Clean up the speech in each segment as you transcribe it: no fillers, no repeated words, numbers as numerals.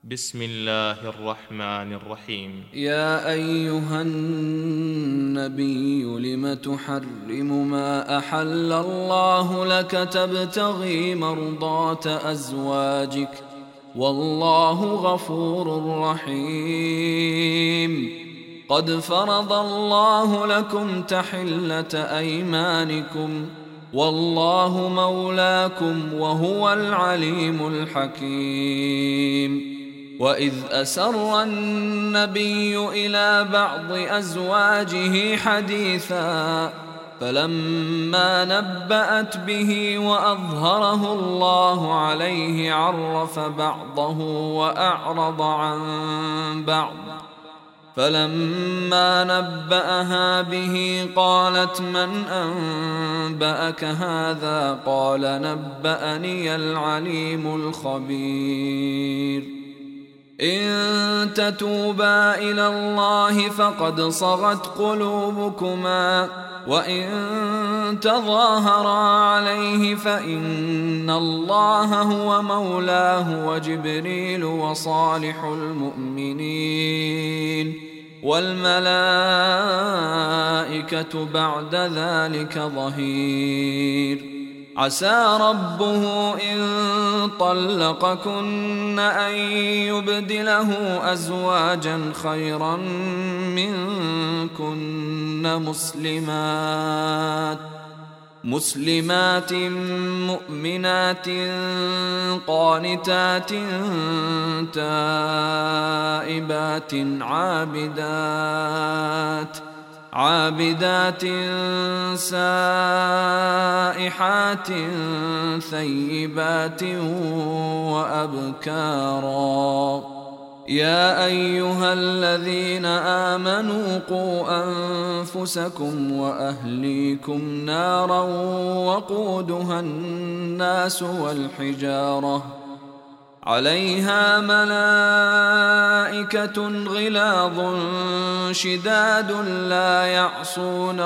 بسم الله الرحمن الرحيم. يا أيها النبي لم تحرم ما أحل الله لك تبتغي مرضات أزواجك والله غفور رحيم. قد فرض الله لكم تحلة أيمانكم والله مولاكم وهو العليم الحكيم. وإذ أسر النبي إلى بعض أزواجه حديثا فلما نبأت به وأظهره الله عليه عرف بعضه وأعرض عن بعض، فلما نبأها به قالت من أنبأك هذا؟ قال نبأني العليم الخبير. إن تتوبا إلى الله فقد صغت قلوبكما وإن تظاهرا عليه فإن الله هو مولاه وجبريل وصالح المؤمنين والملائكة بعد ذلك ظهير. عسى ربه إن طلقكن أن يبدله أزواجا خيرا منكن مسلمات مؤمنات قانتات تائبات عابدات سائحات ثيبات وأبكارا. يا أيها الذين آمنوا قوا أنفسكم وأهليكم نارا وقودها الناس والحجارة عليها ملائكة غلاظ شداد لا يعصون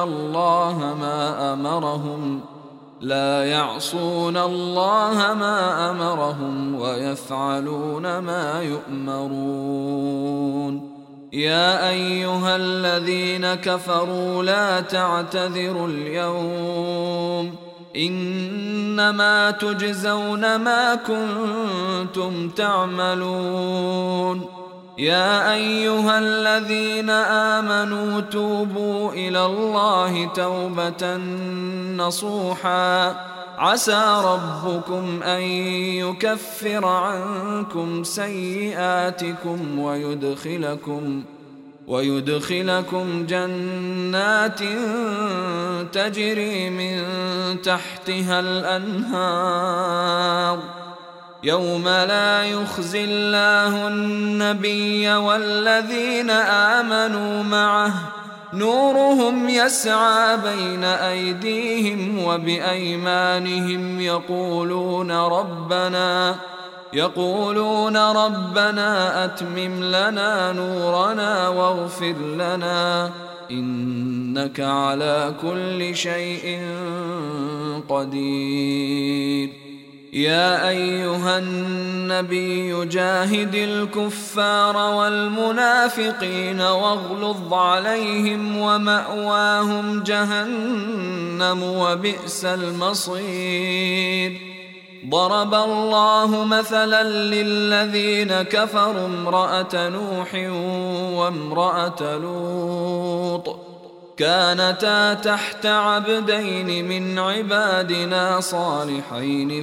الله ما أمرهم ويفعلون ما يؤمرون. يا أيها الذين كفروا لا تعتذروا اليوم إنما تجزون ما كنتم تعملون. يا أيها الذين آمنوا توبوا إلى الله توبة نصوحا عسى ربكم أن يكفر عنكم سيئاتكم ويدخلكم جنات تجري من تحتها الأنهار يوم لا يخزي الله النبي والذين آمنوا معه نورهم يسعى بين أيديهم وبأيمانهم يقولون ربنا أتمم لنا نورنا واغفر لنا إنك على كل شيء قدير. يا أيها النبي جاهد الكفار والمنافقين واغلظ عليهم ومأواهم جهنم وبئس المصير. ضرب الله مثلا للذين كفروا امرأة نوح وامرأة لوط كانتا تحت عبدين من عبادنا صالحين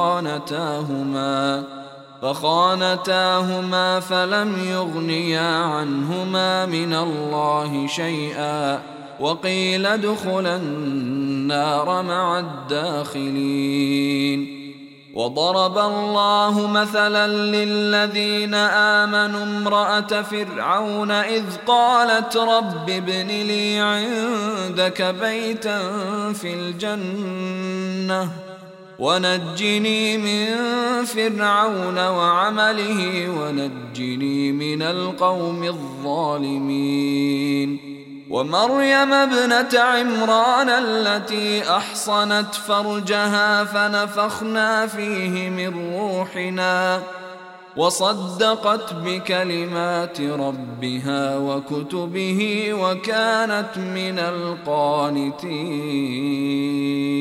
فخانتاهما فلم يغنيا عنهما من الله شيئا وقيل ادخلا النار مع الداخلين. وضرب الله مثلا للذين آمنوا امرأة فرعون إذ قالت رب ابن لي عندك بيتا في الجنة ونجني من فرعون وعمله ونجني من القوم الظالمين. ومريم ابنة عمران التي أحصنت فرجها فنفخنا فيه من روحنا وصدقت بكلمات ربها وكتبه وكانت من القانتين.